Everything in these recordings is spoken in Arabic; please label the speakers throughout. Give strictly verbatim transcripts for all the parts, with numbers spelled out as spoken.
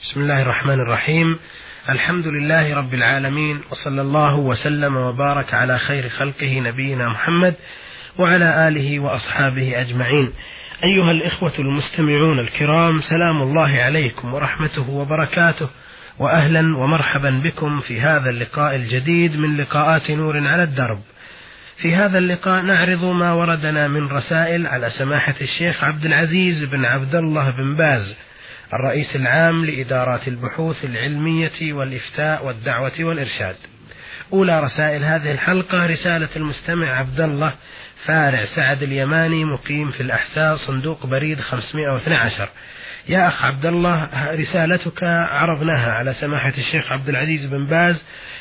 Speaker 1: بسم الله الرحمن الرحيم. الحمد لله رب العالمين، وصلى الله وسلم وبارك على خير خلقه نبينا محمد وعلى آله وأصحابه أجمعين. أيها الإخوة المستمعون الكرام، سلام الله عليكم ورحمته وبركاته، وأهلا ومرحبا بكم في هذا اللقاء الجديد من لقاءات نور على الدرب. في هذا اللقاء نعرض ما وردنا من رسائل على سماحة الشيخ عبد العزيز بن عبد الله بن باز، الرئيس العام لإدارات البحوث العلمية والإفتاء والدعوة والإرشاد. أولى رسائل هذه الحلقة رسالة المستمع عبد الله فارع سعد اليماني، مقيم في الأحساء، صندوق بريد خمسمائة واثني عشر. يا أخ عبد الله، رسالتك عرضناها على سماحة الشيخ عبد العزيز بن باز،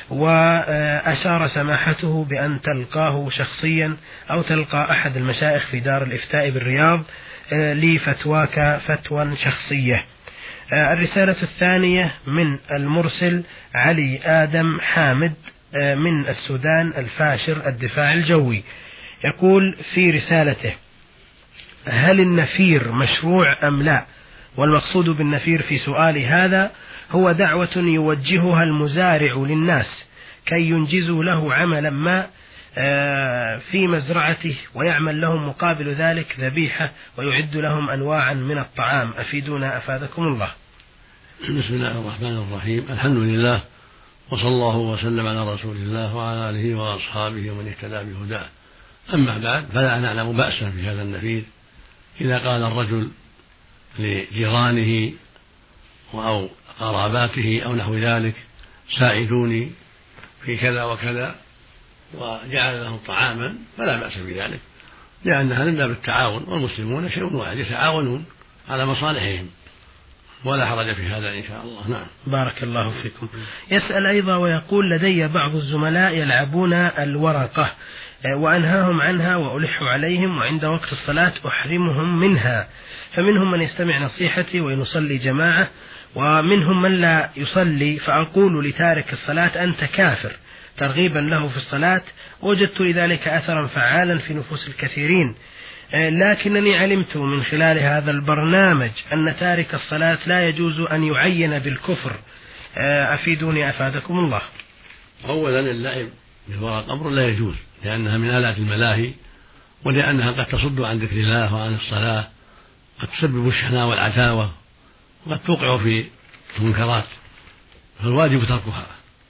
Speaker 1: وأشار سماحته بأن تلقاه شخصيا أو تلقى أحد المشايخ في دار الإفتاء بالرياض لفتواك فتوى شخصية. الرسالة الثانية من المرسل علي آدم حامد من السودان الفاشر الدفاع الجوي، يقول في رسالته: هل النفير مشروع أم لا؟ والمقصود بالنفير في سؤالي هذا هو دعوة يوجهها المزارع للناس كي ينجزوا له عملا ما في مزرعته، ويعمل لهم مقابل ذلك ذبيحة ويعد لهم أنواعا من الطعام. أفيدونا أفادكم الله.
Speaker 2: بسم الله الرحمن الرحيم. الحمد لله، وصلى الله وسلم على رسول الله وعلى آله وأصحابه ومن اهتدى بهداه. أما بعد، فلا نعلم بأسا في هذا النفير إذا قال الرجل لجيرانه أو قراباته أو نحو ذلك: ساعدوني في كذا وكذا، وجعل لهم طعاما، فلا بأس بذلك، لأنها من باب التعاون، والمسلمون شيء واحد يتعاونون على مصالحهم، ولا حرج في هذا إن شاء الله. نعم.
Speaker 1: بارك الله فيكم. يسأل أيضا ويقول: لدي بعض الزملاء يلعبون الورقة وأنهاهم عنها وألح عليهم، وعند وقت الصلاة أحرمهم منها، فمنهم من يستمع نصيحتي ويصلي جماعة، ومنهم من لا يصلي، فأقول لتارك الصلاة أنت كافر ترغيبا له في الصلاة. وجدت لذلك أثرا فعالا في نفوس الكثيرين، لكنني علمت من خلال هذا البرنامج أن تارك الصلاة لا يجوز أن يعين بالكفر. أفيدوني أفادكم الله.
Speaker 2: أولا، اللعب بالورق أمر لا يجوز، لأنها من آلات الملاهي، ولأنها قد تصد عن ذكر الله وعن الصلاة، قد تسبب الشحناء والعتاوة، وقد توقع في المنكرات، فالواجب تركها.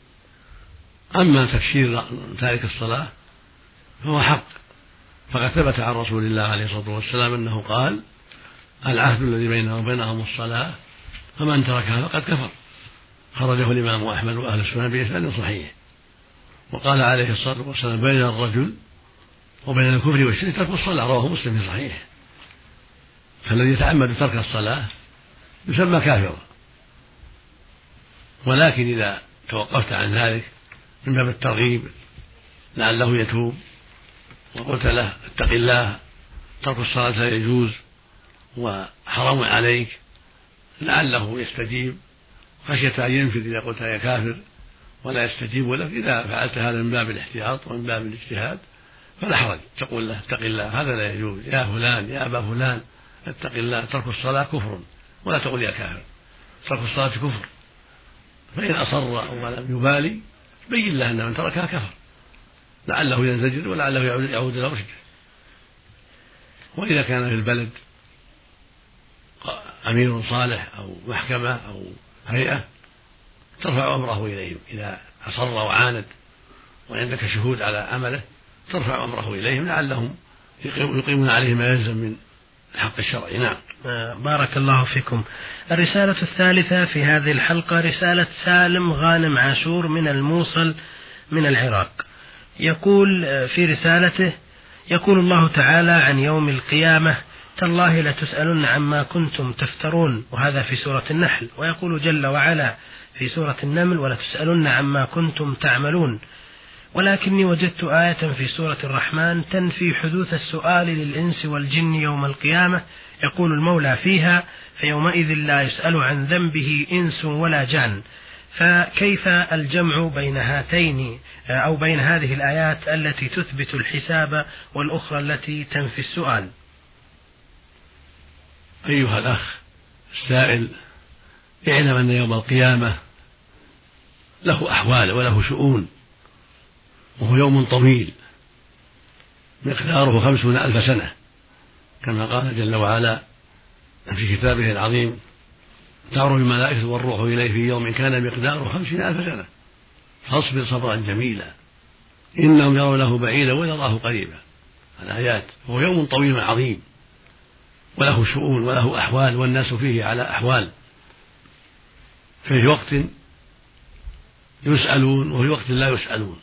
Speaker 2: أما تكشير تارك الصلاة فهو حق، فقد ثبت عن رسول الله عليه الصلاة والسلام أنه قال: العهد الذي بيننا وبينهم الصلاة، فمن تركها فقد كفر. خرجه الإمام أحمد وأهل السنة بإسناد صحيح. وقال عليه الصلاة والسلام: بين الرجل وبين الكفر والشرك ترك الصلاة، رواه مسلم في صحيح. فالذي يتعمد ترك الصلاة يسمى كافرا، ولكن إذا توقفت عن ذلك من باب الترغيب لعله يتوب، وقلت له: اتق الله، ترك الصلاة لا يجوز وحرام عليك، لعله يستجيب، خشية أن ينفذ إذا قلت يا كافر ولا يستجيب لك. إذا فعلت هذا من باب الاحتياط ومن باب الاجتهاد فلا حرج، تقول له: اتق الله، هذا لا يجوز، يا فلان يا أبا فلان اتق الله، ترك الصلاة كفر، ولا تقول يا كافر، ترك الصلاة كفر. فإن أصر أو لم يبالي بين له أن من تركها كفر، لعله ينزجر ولعله يعود إلى رشده. وإذا كان في البلد أمير صالح أو محكمة أو هيئة ترفع أمره إليهم، إذا أصر وعاند وعندك شهود على عمله ترفع أمره إليهم، لعلهم يقيمون عليه ما يلزم من الحق الشرعي. نعم.
Speaker 1: بارك الله فيكم. الرسالة الثالثة في هذه الحلقة رسالة سالم غانم عاشور من الموصل من العراق، يقول في رسالته: يقول الله تعالى عن يوم القيامة: تالله لتسألن عما كنتم تفترون، وهذا في سورة النحل. ويقول جل وعلا في سورة النمل: ولتسألن عما كنتم تعملون. ولكني وجدت آية في سورة الرحمن تنفي حدوث السؤال للإنس والجن يوم القيامة، يقول المولى فيها: فيومئذ لا يسأل عن ذنبه إنس ولا جان. فكيف الجمع بين هاتين أو بين هذه الآيات التي تثبت الحساب والأخرى التي تنفي السؤال؟
Speaker 2: أيها الأخ السائل، اعلم أن يوم القيامة له أحوال وله شؤون، وهو يوم طويل مقداره خمسون ألف سنة، كما قال جل وعلا في كتابه العظيم: تعرج الملائكة والروح إليه في يوم كان مقداره خمسين ألف سنة فاصبر صبرا جميلا إنهم يرونه بعيدا ويراه قريبا. الآيات. هو يوم طويل عظيم وله شؤون وله أحوال، والناس فيه على أحوال، فيه وقت يسألون وفي وقت لا يسألون.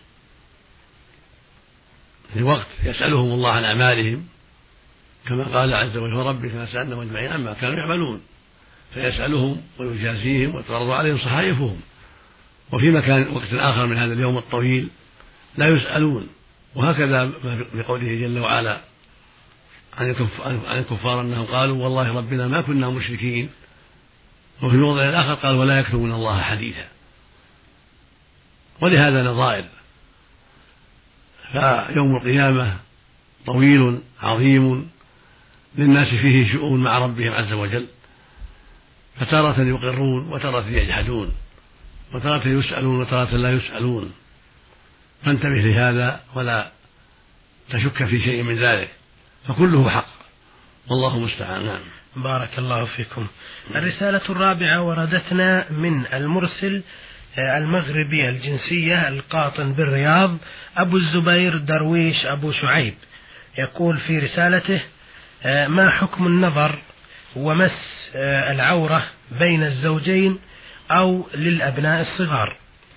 Speaker 2: في وقت يسألهم الله عن أعمالهم كما قال عز وجل: ربك فسألناهم أجمعين عما كانوا يعملون، فيسألهم ويجازيهم وتعرض عليهم صحائفهم. وفي مكان وقت آخر من هذا اليوم الطويل لا يسألون. وهكذا بقوله جل وعلا عن الكفار أنهم قالوا: والله ربنا ما كنا مشركين. وفي الموضع الآخر قال: ولا يكتمون الله حديثا. ولهذا نظائر. فيوم القيامة طويل عظيم للناس فيه شؤون مع ربهم عز وجل، فتارة يقرون وتارة يجحدون، وتارة يسألون وتارة لا يسألون. فانتبه لهذا ولا تشك في شيء من ذلك، فكله حق، والله المستعان. نعم.
Speaker 1: بارك الله فيكم. الرسالة الرابعة وردتنا من المرسل المغربي الجنسية القاطن بالرياض أبو الزبير درويش أبو شعيب، يقول في رسالته: ما حكم النظر ومس العورة بين الزوجين أو للأبناء الصغار؟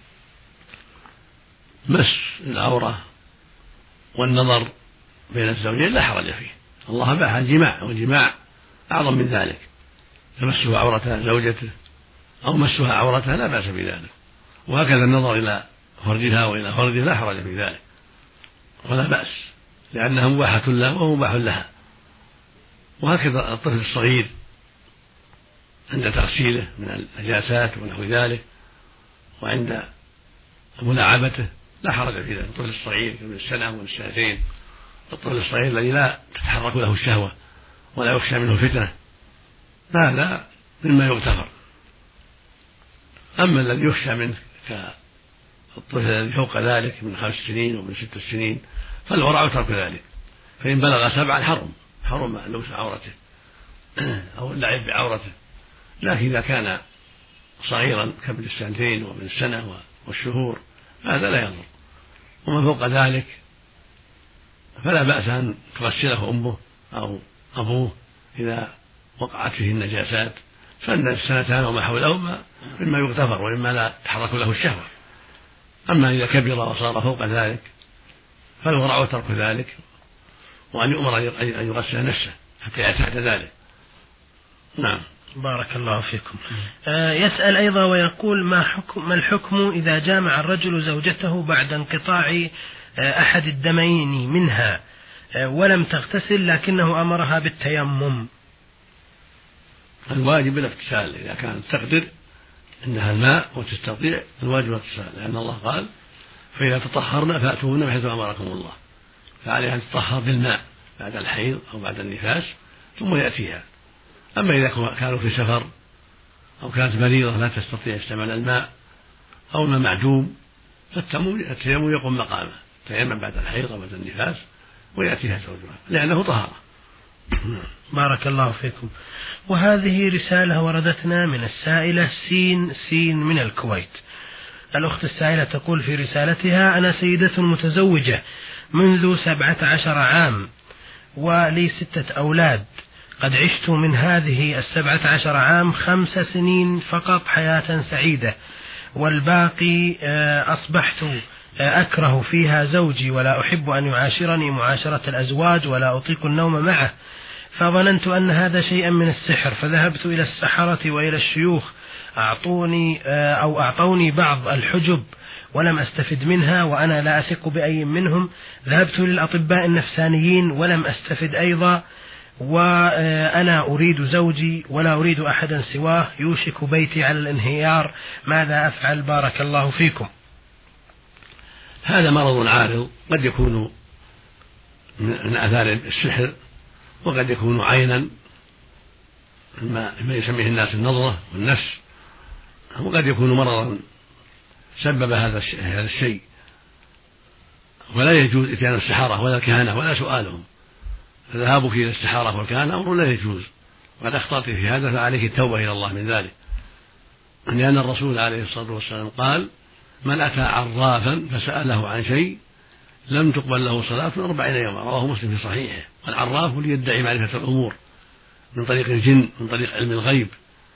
Speaker 2: مس العورة والنظر بين الزوجين لا حرج فيه، الله أباح الجماع، والجماع أعظم من ذلك، تمسه عورة زوجته أو مسها عورتها لا بأس بذلك. وهكذا النظر إلى فرجها وإلى فرجه لا حرج في ذلك ولا بأس، لأنها مباحة له ومباح لها. وهكذا الطفل الصغير عند تغسيله من النجاسات ونحو ذلك وعند ملاعبته لا حرج في ذلك. الطفل الصغير من السنة ومن السنتين، الطفل الصغير الذي لا تتحرك له الشهوة ولا يخشى منه الفتنة، هذا مما يغتفر. أما الذي يخشى منه كالطفل الذي فوق ذلك من خمس سنين ومن ست سنين فالورع ترك ذلك، فإن بلغ سبعا حرم حرم لمس عورته أو اللعب بعورته. لكن إذا كان صغيرا كابن السنتين ومن السنة والشهور هذا لا يضر. ومن فوق ذلك فلا بأس أن تغسله أمه أو أبوه إذا وقعت فيه النجاسات، فإن السنتان وما حولهما مما يغتفر ومما لا تحرك له الشهوة. أما إذا كبر وصار فوق ذلك فالورع ترك ذلك، وأن يؤمر أن يغسل نفسه حتى يعتاد ذلك. نعم.
Speaker 1: بارك الله فيكم. آه يسأل أيضا ويقول: ما حكم ما الحكم إذا جامع الرجل زوجته بعد انقطاع آه أحد الدمين منها آه ولم تغتسل لكنه أمرها بالتيمم؟
Speaker 2: الواجب الاغتسال إذا كانت تقدر عندها الماء وتستطيع، الواجب الاغتسال، لأن الله قال: فإذا تطهرن فأتوهن بحيث أمركم الله. فعليها أن تطهر بالماء بعد الحيض أو بعد النفاس ثم يأتيها. أما إذا كانوا في سفر أو كانت مريضة لا تستطيع استعمال الماء أو الماء معدوم فالتيمم يقوم مقامه، تيمم بعد الحيض أو بعد النفاس ويأتيها زوجها لأنه طهارة.
Speaker 1: بارك الله فيكم. وهذه رسالة وردتنا من السائلة سين سين من الكويت. الأخت السائلة تقول في رسالتها: أنا سيدة متزوجة منذ سبعة عشر عام ولي ستة أولاد، قد عشت من هذه السبعة عشر عام خمس سنين فقط حياة سعيدة، والباقي أصبحت أكره فيها زوجي ولا أحب أن يعاشرني معاشرة الأزواج ولا أطيق النوم معه، فظننت أن هذا شيئا من السحر، فذهبت إلى السحرة وإلى الشيوخ أعطوني أو أعطوني بعض الحجب ولم أستفد منها وأنا لا أثق بأي منهم، ذهبت للأطباء النفسانيين ولم أستفد أيضا، وأنا أريد زوجي ولا أريد أحدا سواه، يوشك بيتي على الانهيار، ماذا أفعل؟ بارك الله فيكم.
Speaker 2: هذا مرض عارض قد يكون من آثار السحر وقد يكون عينا ما يسميه الناس النظرة والنفس وقد يكون مرضا سبب هذا الشيء، ولا يجوز إتيان السحرة ولا الكهنة ولا سؤالهم. فذهابك إلى السحرة والكهنة أمر لا يجوز، وقد أخطأت في هذا فعليك التوبة إلى الله من ذلك، لأن الرسول عليه الصلاة والسلام قال: من أتى عرافا فسأله عن شيء لم تقبل له صلاة أربعين يوما، رواه مسلم في صحيحه. والعراف هو ليدعي معرفة الأمور من طريق الجن، من طريق علم الغيب،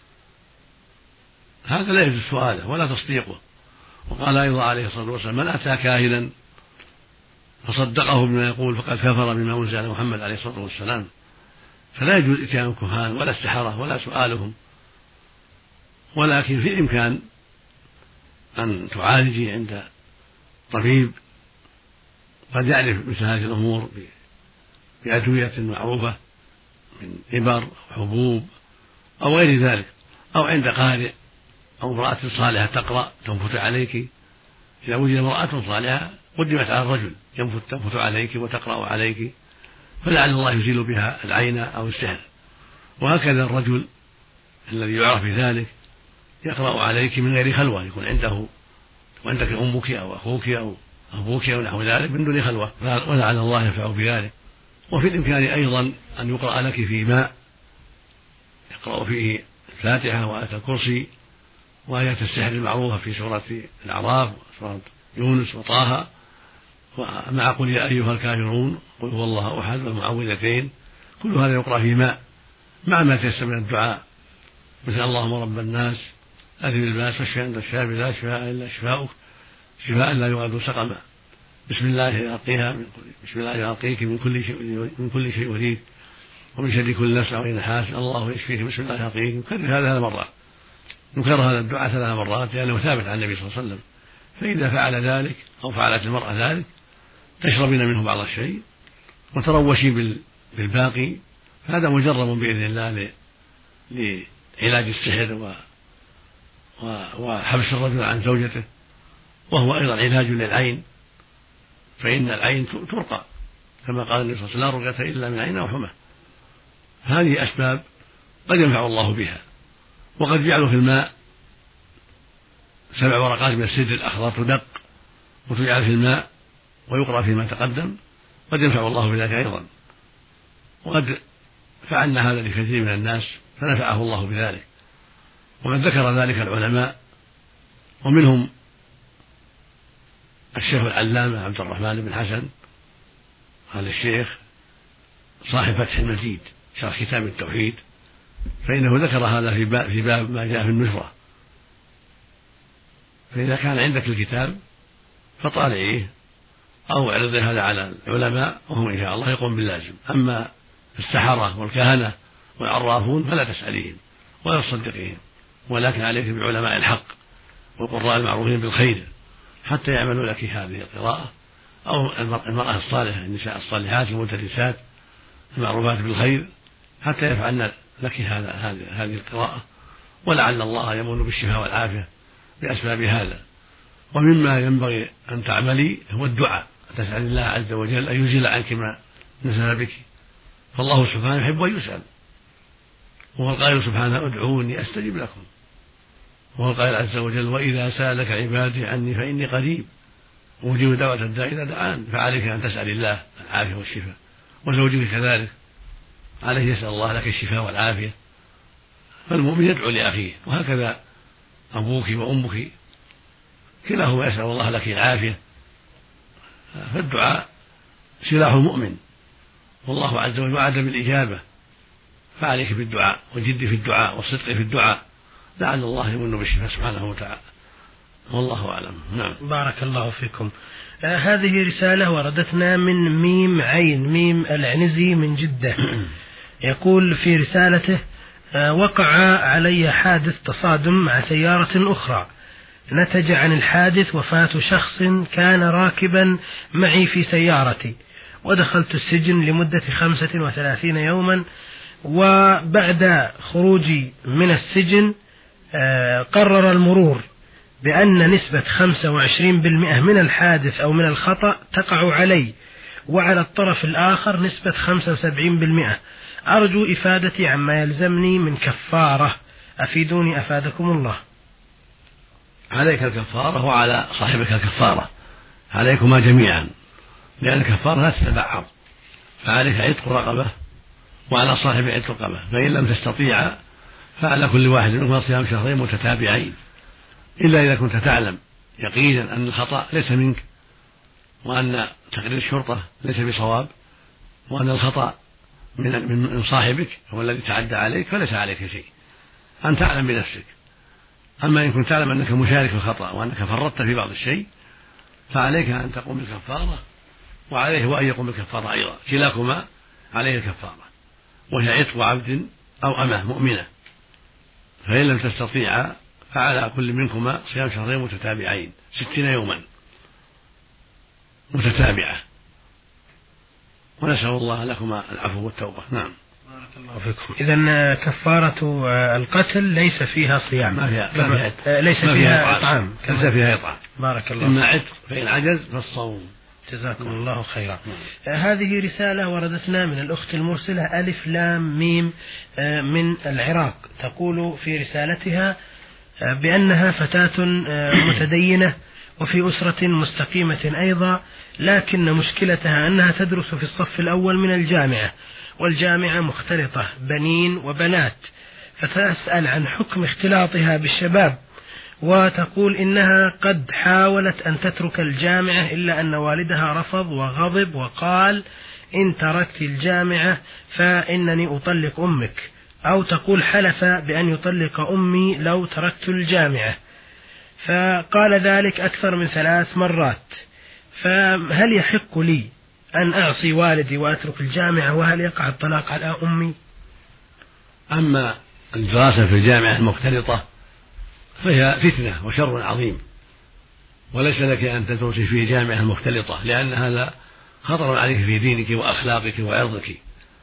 Speaker 2: هذا لا يجوز سؤاله ولا تصديقه. وقال أيضا عليه الصلاة والسلام: من أتى كاهنا فصدقه بما يقول فقد كفر بما أنزل على محمد عليه الصلاة والسلام. فلا يجوز إتيان الكهان ولا السحرة ولا سؤالهم، ولكن في الإمكان أن تعالجي عند طبيب قد يعرف مثل هذه الأمور بأدوية معروفة من إبر أو حبوب أو غير ذلك، أو عند قارئ أو امرأة صالحة تقرأ تنفت عليك. إذا وجد امرأة صالحة قدمت على الرجل ينفت تنفت عليك وتقرأ عليك، فلعل الله يزيل بها العين أو السحر. وهكذا الرجل الذي يعرف بذلك يقرأ عليك من غير خلوة، يكون عنده وعندك أمك أو أخوك أو أبوك أو نحو ذلك من دون خلوة، ولعل الله ينفع بذلك. وفي الإمكان أيضا أن يقرأ لك في ماء يقرأ فيه الفاتحة وآية الكرسي وآيات السحر المعروفة في سورة الأعراف وسورة يونس وطه، ومع قل يا أيها الكافرون قل هو الله أحد والمعوذتين، كل هذا يقرأ في ماء مع ما تيسر من الدعاء، مثل اللهم رب الناس أذهب الباس واشف أنت الشافي لا شفاء إلا شفاؤك شفاء لا يغادر سقما، بسم الله يرقيها بسم الله يرقيك من كل شيء من كل شيء وليد ومن شر كل نفس أو نحاس الله يشفيك بسم الله يرقيك. نكرر هذا ثلاث مرات، نكرر هذا الدعاء ثلاث مرات لأنه ثابت عن النبي صلى الله عليه وسلم. فإذا فعل ذلك أو فعلت المرأة ذلك تشربين منه بعض الشيء وتروشي بالباقي، فهذا مجرب بإذن الله لعلاج السحر و وحبس الرجل عن زوجته، وهو أيضا علاج للعين، فإن العين ترقى كما قال النبي صلى الله عليه وسلم: لا رقية إلا من عين أو حمى. هذه أسباب قد ينفع الله بها. وقد جعلوا في الماء سبع ورقات من السدر الأخضر تدق وتجعل في الماء ويقرأ فيما تقدم، قد ينفع الله بذلك أيضا. وقد فعلنا هذا لكثير من الناس فنفعه الله بذلك، وقد ذكر ذلك العلماء، ومنهم الشيخ العلامة عبد الرحمن بن حسن قال الشيخ صاحب فتح المجيد شرح كتاب التوحيد، فإنه ذكر هذا في باب, في باب ما جاء في النشرة. فإذا كان عندك الكتاب فطالعيه أو اعرض هذا على العلماء وهم إن شاء الله يقوم باللازم. أما السحرة والكهنة والعرافون فلا تسأليهم ولا تصدقيهم، ولكن عليك بعلماء الحق والقراء المعروفين بالخير حتى يعملوا لك هذه القراءة، أو المرأة الصالحة النساء الصالحات المدرسات المعروفات بالخير حتى يفعلن لك هذه القراءة، ولعل الله يمن بالشفاء والعافية بأسباب هذا. ومما ينبغي أن تعملي هو الدعاء، تسأل الله عز وجل أن يزيل عنك ما نزل بك، فالله سبحانه يحب أن يسأل، وهو القائل سبحانه: ادعوني أستجب لكم، وهو القائل عز وجل: وإذا سألك عبادي عني فإني قريب أجيب دعوة الداعي إذا دعان. فعليك أن تسأل الله العافية والشفاء، وزوجك كذلك عليه يسأل الله لك الشفاء والعافية. فالمؤمن يدعو لأخيه، وهكذا أبوك وأمك كلاهما يسأل الله لك العافية. فالدعاء سلاح المؤمن، والله عز وجل وعد بالإجابة، فعليك بالدعاء والجد في الدعاء والصدق في الدعاء، لعل الله يمن بالشفاء سبحانه وتعالى، والله أعلم. نعم.
Speaker 1: بارك الله فيكم. آه هذه رسالة وردتنا من ميم عين ميم العنزي من جدة. يقول في رسالته: آه وقع علي حادث تصادم مع سيارة أخرى، نتج عن الحادث وفاة شخص كان راكبا معي في سيارتي، ودخلت السجن لمدة خمسة وثلاثين يوما، وبعد خروجي من السجن آه قرر المرور بأن نسبة خمسة وعشرين بالمئة من الحادث أو من الخطأ تقع علي، وعلى الطرف الآخر نسبة خمسة وسبعين بالمئة. أرجو إفادتي عما يلزمني من كفارة، أفيدوني أفادكم الله.
Speaker 2: عليك الكفارة وعلى صاحبك الكفارة، عليكما جميعا، لأن الكفارة لا تتبعض، فعليك عتق رقبة وعلى صاحب عتق رقبة، فإن لم تستطيع فعلى كل واحد منكما صيام شهرين متتابعين، إلا إذا كنت تعلم يقينا أن الخطأ ليس منك، وأن تقرير الشرطة ليس بصواب، وأن الخطأ من من صاحبك هو الذي تعدى عليك، فليس عليك شيء، أن تعلم بنفسك. أما إن كنت تعلم أنك مشارك في الخطأ وأنك فرطت في بعض الشيء فعليك أن تقوم بالكفارة، وعليه وأن يقوم بالكفارة أيضا، كلاكما عليه الكفارة، وهي عتق عبد أو أمة مؤمنة. فإن لم تستطيع فعلى كل منكما صيام شهرين متتابعين ستين يوما متتابعة، ونسأل الله لكما العفو والتوبة. نعم.
Speaker 1: بارك الله فيكم. إذن كفارة القتل ليس فيها صيام،
Speaker 2: ما فيها, ما فيها عتق،
Speaker 1: ليس
Speaker 2: ما
Speaker 1: فيها إطعام،
Speaker 2: ليس فيها إطعام.
Speaker 1: بارك الله.
Speaker 2: إما عتق فإن عجز فالصوم.
Speaker 1: جزاكم الله خيرا. آه هذه رسالة وردتنا من الأخت المرسلة ألف لام ميم آه من العراق، تقول في رسالتها آه بأنها فتاة آه متدينة وفي أسرة مستقيمة أيضا، لكن مشكلتها أنها تدرس في الصف الأول من الجامعة، والجامعة مختلطة بنين وبنات، فتسأل عن حكم اختلاطها بالشباب، وتقول إنها قد حاولت أن تترك الجامعة إلا أن والدها رفض وغضب وقال إن تركت الجامعة فإنني أطلق أمك، أو تقول حلف بأن يطلق أمي لو تركت الجامعة، فقال ذلك أكثر من ثلاث مرات، فهل يحق لي أن أعصي والدي وأترك الجامعة، وهل يقع الطلاق على أمي؟
Speaker 2: أما الدراسة في الجامعة المختلطة فهي فتنة وشر عظيم، وليس لك أن تدرسي في جامعة مختلطة، لأن هذا خطر عليك في دينك وأخلاقك وعرضك،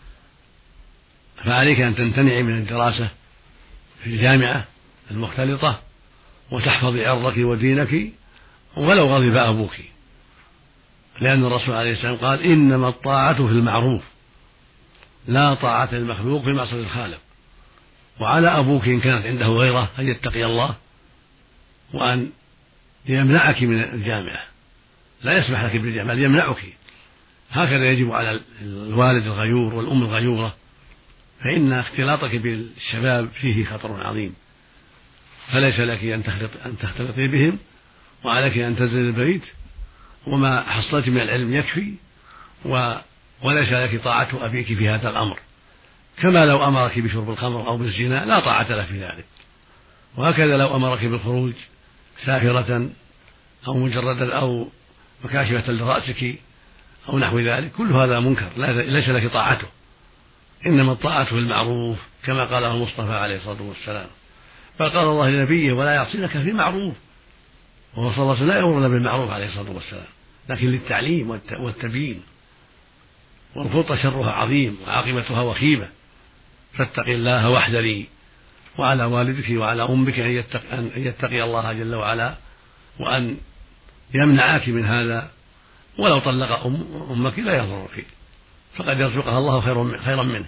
Speaker 2: فعليك أن تمتنعي من الدراسة في الجامعة المختلطة وتحفظي عرضك ودينك ولو غضب أبوك، لأن الرسول عليه السلام قال إنما الطاعة في المعروف لا طاعة المخلوق في معصية الخالق، وعلى أبوك إن كانت عنده غيره أن يتقي الله وأن يمنعك من الجامعة، لا يسمح لك بالجامعة بل يمنعك. هكذا يجب على الوالد الغيور والأم الغيورة، فإن اختلاطك بالشباب فيه خطر عظيم، فليس لك أن تختلط أن تختلطي بهم، وعليك أن تنزل البيت، وما حصلت من العلم يكفي، و وليس لك طاعة أبيك في هذا الأمر، كما لو أمرك بشرب الخمر أو بالزنا لا طاعة له في ذلك، وهكذا لو أمرك بالخروج سافرة أو مجردة أو مكاشفة لرأسك أو نحو ذلك، كل هذا منكر ليس لك طاعته، إنما الطاعة في المعروف كما قاله المصطفى عليه الصلاة والسلام، فقال الله لنبيه ولا يعصينك في معروف، وهو صلى الله عليه وسلم لا يأمرنا بالمعروف عليه الصلاة والسلام، لكن للتعليم والتبيين، والفرطة شرها عظيم وعاقبتها وخيمة، فاتق الله واحذري، وعلى والدك وعلى أمك أن يتقي, أن يتقي الله جل وعلا، وأن يمنعك من هذا، ولو طلق أم أمك لا يضرك، فقد يرزقها الله خير خيرا منه.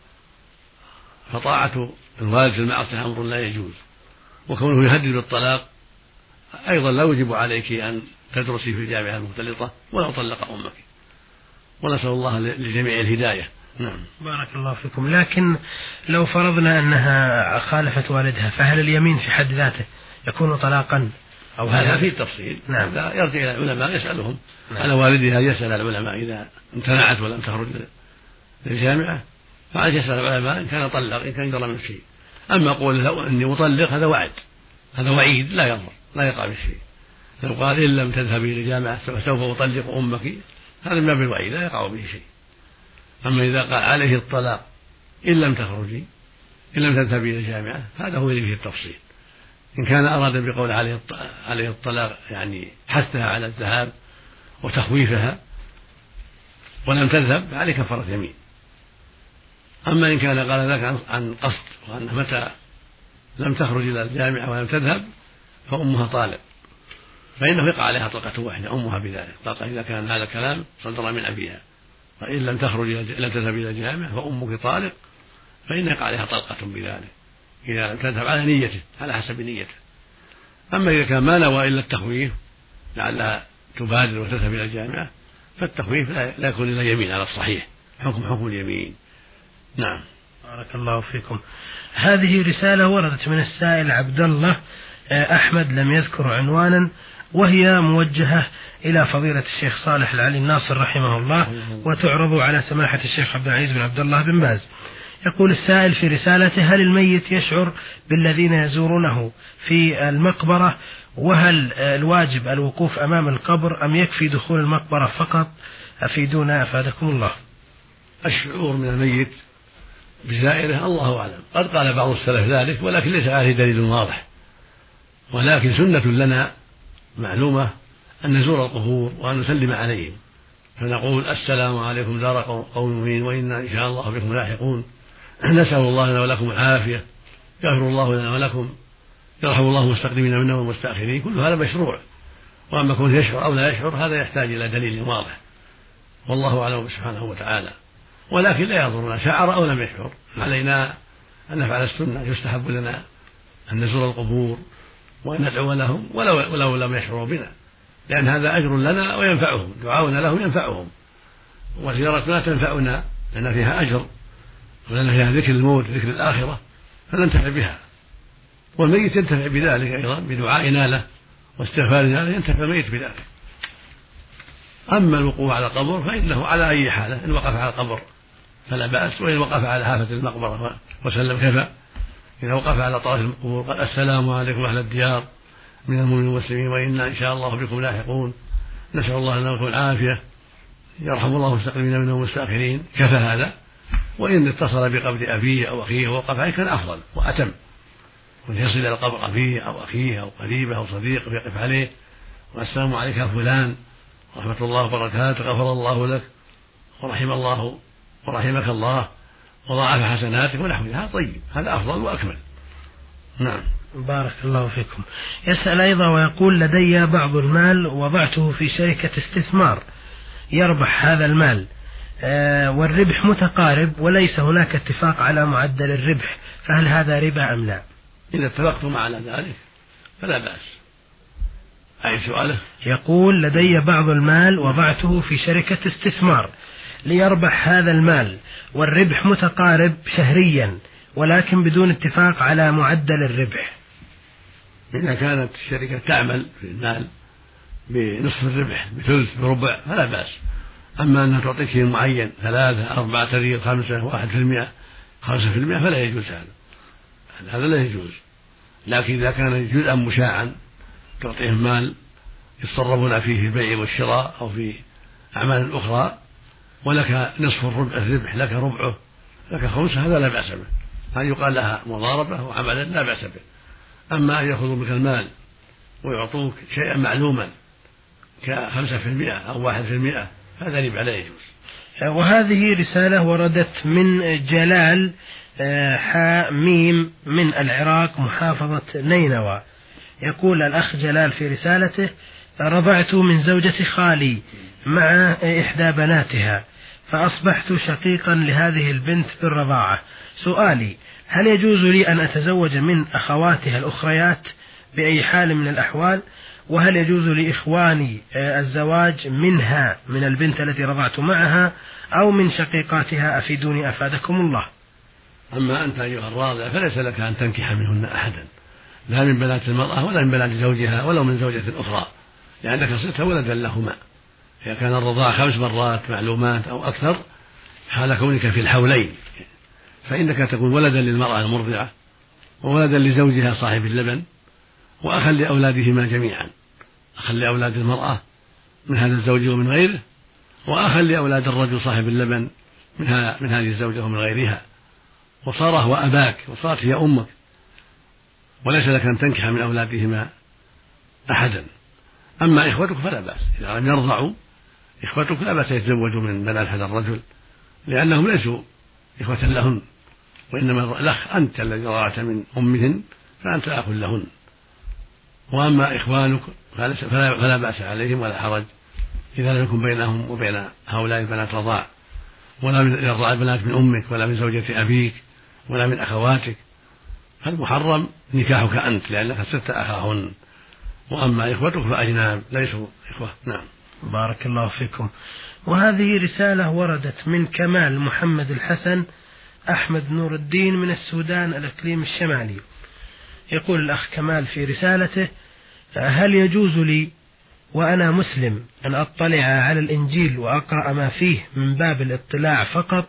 Speaker 2: فطاعة الوالد في المعصية أمر لا يجوز، وكونه يهدد بالطلاق أيضا لا يجب عليك أن تدرسي في الجامعة المختلطة ولو طلق أمك، ونسأل الله لجميع الهداية. نعم.
Speaker 1: بارك الله فيكم. لكن لو فرضنا أنها خالفت والدها، فهل اليمين في حد ذاته يكون طلاقا أو
Speaker 2: هذا فيه تفصيل؟
Speaker 1: نعم.
Speaker 2: يرجع إلى العلماء يسألهم.
Speaker 1: نعم.
Speaker 2: على والدها يسأل العلماء إذا امتنعت ولم تخرج للجامعة، فعليه يسأل العلماء إن كان طلق إن كان جرى من شيء. أما قول إني مطلق هذا وعد، هذا وعيد لا يضر، لا يقع بالشيء. لو قال إن لم تذهبي للجامعة فسوف أطلق أمك، هذا من باب الوعيد لا يقع به شيء. أما إذا قال عليه الطلاق إن لم تخرجي إن لم تذهبي إلى الجامعة، هذا هو الذي فيه التفصيل. إن كان أراد بقول عليه الطلاق يعني حثها على الذهاب وتخويفها ولم تذهب عليه كفارة يمين. أما إن كان قال ذلك عن قصد، وأن متى لم تخرج إلى الجامعة ولم تذهب فأمها طالق، فإنه يقع عليها طلقة واحدة أمها بذلك، طلقة إذا كان هذا الكلام صدر من أبيها. فإن لم تخرج لم تذهب إلى الجامعة فأمك طالق، فإن يقع عليها طلقة بذلك إذا لم تذهب على نيته، على حسب نيته. أما إذا كان ما نوى إلا التخويف لعلها تبادر وتذهب إلى الجامعة فالتخويف لا يكون إلا يمين على الصحيح، حكم حكم اليمين. نعم.
Speaker 1: بارك الله فيكم. هذه رسالة وردت من السائل عبد الله أحمد لم يذكر عنوانا، وهي موجهة إلى فضيلة الشيخ صالح العلي الناصر رحمه الله، وتعرض على سماحة الشيخ عبد العزيز بن عبد الله بن باز. يقول السائل في رسالته: هل الميت يشعر بالذين يزورونه في المقبرة؟ وهل الواجب الوقوف أمام القبر أم يكفي دخول المقبرة فقط؟ أفيدونا أفادكم الله.
Speaker 2: الشعور من الميت بزائره الله أعلم، قد قال بعض السلف ذلك ولكن ليس عليه دليل واضح، ولكن سنة لنا معلومة أن نزور القبور وأن نسلم عليهم، فنقول السلام عليكم دار قوم مؤمنين وإنا إن شاء الله بكم لاحقون، نسأل الله لنا ولكم العافية، يغفر الله لنا ولكم، يرحم الله المستقدمين منا والمستأخرين، كل هذا مشروع. وأما كونه يشعر أو لا يشعر هذا يحتاج إلى دليل واضح، والله أعلم سبحانه وتعالى. ولكن لا يضرنا شعر أو لم يشعر، علينا أن نفعل السنة، يستحب لنا أن نزور القبور وأن ندعو لهم ولو, ولو لم يشعروا بنا، لأن هذا أجر لنا وينفعهم، دعاؤنا لهم ينفعهم، وزيارتنا تنفعنا لأن فيها أجر ولأن فيها ذكر الموت ذكر الآخرة فننتفع بها، والميت ينتفع بذلك أيضا بدعائنا له واستغفارنا له، ينتفع الميت بذلك. أما الوقوف على القبر فإنه على أي حالة، إن وقف على القبر فلا بأس، وإن وقف على حافة المقبرة وسلم كفى. إذا وقف على طرف القبور قال السلام عليكم أهل الديار من المؤمنين والمسلمين وإنا إن شاء الله بكم لاحقون، نسأل الله لنا ولكم العافية، يرحم الله المستقدمين منهم والمستأخرين، كفى هذا. وإن اتصل بقبر أبيه أو أخيه ووقف عليه كان أفضل وأتم، وإن يصل إلى قبر أبيه أو أخيه أو قريبه أو صديقه ويقف عليه والسلام عليك يا فلان ورحمة الله وبركاته، غفر الله لك ورحم الله ورحمك الله وضاعف حسناتك ونحو هذا طيب، هذا أفضل وأكمل. نعم.
Speaker 1: بارك الله فيكم. يسأل أيضا ويقول: لدي بعض المال وضعته في شركة استثمار يربح هذا المال آه والربح متقارب وليس هناك اتفاق على معدل الربح، فهل هذا ربا أم لا؟
Speaker 2: إذا اتفقتم على ذلك فلا بأس. أي سؤاله؟
Speaker 1: يقول: لدي بعض المال وضعته في شركة استثمار ليربح هذا المال والربح متقارب شهريا ولكن بدون اتفاق على معدل الربح.
Speaker 2: إذا كانت الشركة تعمل في المال بنصف الربح بثلث بربع فلا بأس، أما أنها تعطيك شيء معين ثلاثة أربعة تريد خمسة واحد في المئة خمسة في المئة فلا يجوز هذا، هذا لا يجوز. لكن إذا كان جزءا مشاعا تعطيهم مال يتصرفون فيه في البيع والشراء أو في أعمال أخرى ولك نصف الربح لك ربعه لك خمسة هذا لا بأس به، هذا يقال لها مضاربة وعملا لا بأس به. أما أن يأخذوا بك المال ويعطوك شيئا معلوما كخمسة في المئة أو واحد في المئة هذا ربا لا يجوز.
Speaker 1: وهذه رسالة وردت من جلال حاميم من العراق محافظة نينوى. يقول الأخ جلال في رسالته: رضعت من زوجة خالي مع إحدى بناتها فأصبحت شقيقا لهذه البنت بالرضاعة. سؤالي: هل يجوز لي أن أتزوج من أخواتها الأخريات بأي حال من الأحوال؟ وهل يجوز لإخواني الزواج منها من البنت التي رضعت معها أو من شقيقاتها؟ أفيدوني أفادكم الله.
Speaker 2: أما أنت أيها الراضع فليس لك أن تنكح منهن أحدا، لا من بنات المرأة ولا من بنات زوجها ولا من زوجة أخرى، لأنك صرت ولدا لهما. إذا كان الرضاع خمس مرات معلومات أو أكثر حال كونك في الحولين فإنك تكون ولدا للمرأة المرضعة وولدا لزوجها صاحب اللبن وأخا لأولادهما جميعا، أخا لأولاد المرأة من هذا الزوج ومن غيره، وأخا لأولاد الرجل صاحب اللبن من هذه الزوجة ومن غيرها، وصار هو أباك وصارت هي أمك، وليس لك أن تنكح من أولادهما أحدا. أما إخوتك فلا بأس، إذا لم يرضعوا إخوتك لا بأس يتزوجوا من بنات هذا الرجل لأنهم ليسوا إخوة لهن، وإنما الأخ أنت الذي رضعت من أمهن فأنت أخ لهن. وأما إخوانك فلا, فلا بأس عليهم ولا حرج إذا لم يكن بينهم وبين هؤلاء البنات رضاع، ولا من يرضع البنات من أمك ولا من زوجة أبيك ولا من أخواتك، فالمحرم نكاحك أنت لأنك صرت أخاهن، وأما إخوتك فأجناب ليسوا إخوة. نعم.
Speaker 1: بارك الله فيكم. وهذه رسالة وردت من كمال محمد الحسن أحمد نور الدين من السودان الإقليم الشمالي. يقول الأخ كمال في رسالته: هل يجوز لي وأنا مسلم أن أطلع على الإنجيل وأقرأ ما فيه من باب الاطلاع فقط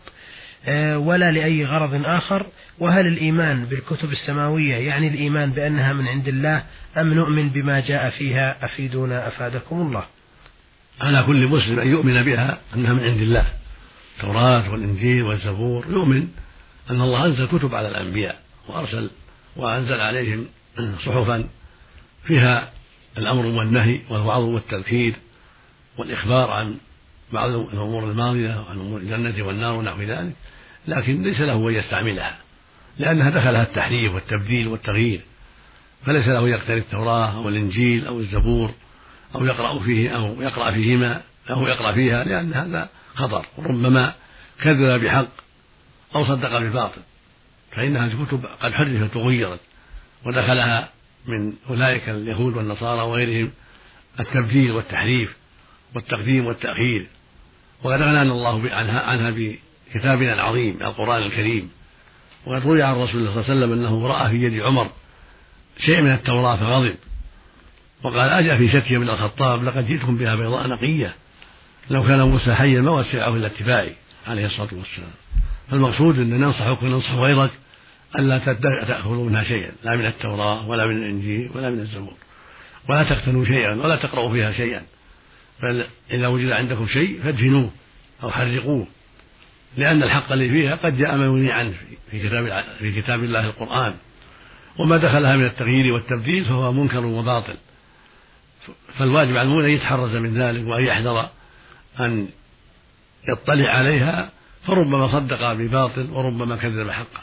Speaker 1: ولا لأي غرض آخر؟ وهل الإيمان بالكتب السماوية يعني الإيمان بأنها من عند الله أم نؤمن بما جاء فيها؟ أفيدونا أفادكم الله.
Speaker 2: على كل مسلم أن يؤمن بها أنها من عند الله، التوراة والإنجيل والزبور، يؤمن أن الله أنزل كتب على الأنبياء وأرسل وأنزل عليهم صحفا فيها الأمر والنهي والوعظ والتذكير والإخبار عن بعض الأمور الماضية وعن أمور الجنة والنار ونحو ذلك، لكن ليس له أن يستعملها لأنها دخلها التحريف والتبديل والتغيير، فليس له يقتني التوراة أو الإنجيل أو الزبور أو يقرأ فيه أو يقرأ فيهما أو يقرأ فيها، لأن هذا خطر، وربما كذب بحق أو صدق بباطل، فإنها الكتب قد حرفت وغيرت ودخلها من أولئك اليهود والنصارى وغيرهم التبديل والتحريف والتقديم والتأخير، وقد أغنانا الله عنها, عنها بكتابنا العظيم القرآن الكريم. وقد روي عن رسول الله صلى الله عليه وسلم أنه رأى في يد عمر شيء من التوراة فغضب وقال: أجأ في شتي من الخطاب لقد جئتكم بها بيضاء نقية، لو كان موسى حيا ما وسعه إلا اتباعي عليه الصلاة والسلام. فالمقصود أن ننصحك وننصح غيرك ألا تأخذوا منها شيئا، لا من التوراة ولا من الإنجيل ولا من الزبور، ولا تقتنوا شيئا ولا تقرأوا فيها شيئا، بل إذا وجد عندكم شيء فادفنوه أو حرقوه، لأن الحق الذي فيها قد جاء ما يغني عنه في كتاب, في كتاب الله القرآن، وما دخلها من التغيير والتبديل فهو منكر وباطل. فالواجب على المؤمن أن يتحرز من ذلك وأن يحذر أن يطلع عليها، فربما صدق بباطل وربما كذب حقا.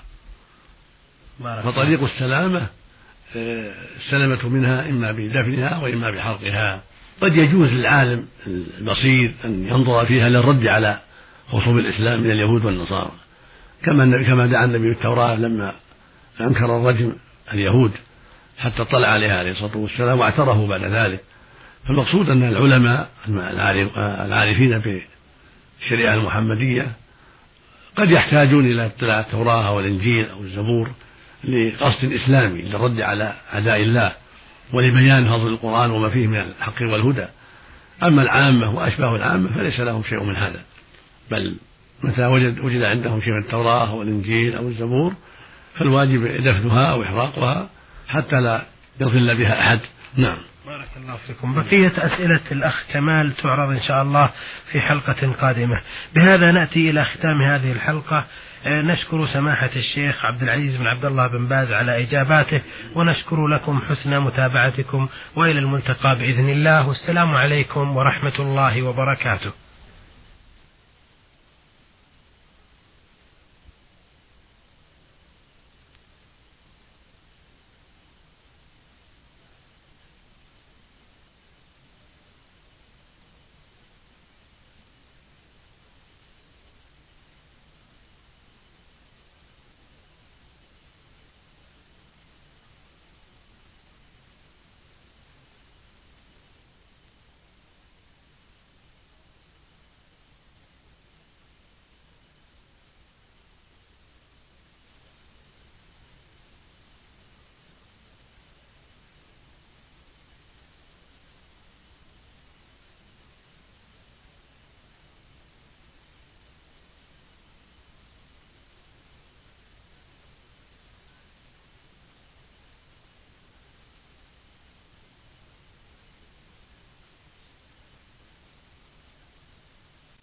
Speaker 2: فطريق السلامة السلامة منها إما بدفنها وإما بحرقها. قد يجوز للعالم البصير أن ينظر فيها للرد على خصوم الإسلام من اليهود والنصارى، كما كما دعا النبي بالتوراة لما أنكر الرجم اليهود حتى طلع عليها عليه الصلاة والسلام واعترفوا بعد ذلك. فالمقصود أن العلماء العارفين بالشريعة المحمدية قد يحتاجون إلى اطلاع التوراة أو الإنجيل أو الزبور لقصد إسلامي للرد على أعداء الله ولبيان فضل القرآن وما فيه من الحق والهدى. أما العامة وأشباه العامة فليس لهم شيء من هذا، بل متى وجد, وجد عندهم شيء من التوراة أو الإنجيل أو الزبور فالواجب دفنها أو إحراقها حتى لا يضل بها أحد. نعم.
Speaker 1: بارك الله فيكم. بقية أسئلة الأخ كمال تعرض إن شاء الله في حلقة قادمة. بهذا نأتي إلى ختام هذه الحلقة. نشكر سماحة الشيخ عبد العزيز بن عبد الله بن باز على إجاباته، ونشكر لكم حسن متابعتكم، وإلى الملتقى بإذن الله، والسلام عليكم ورحمة الله وبركاته.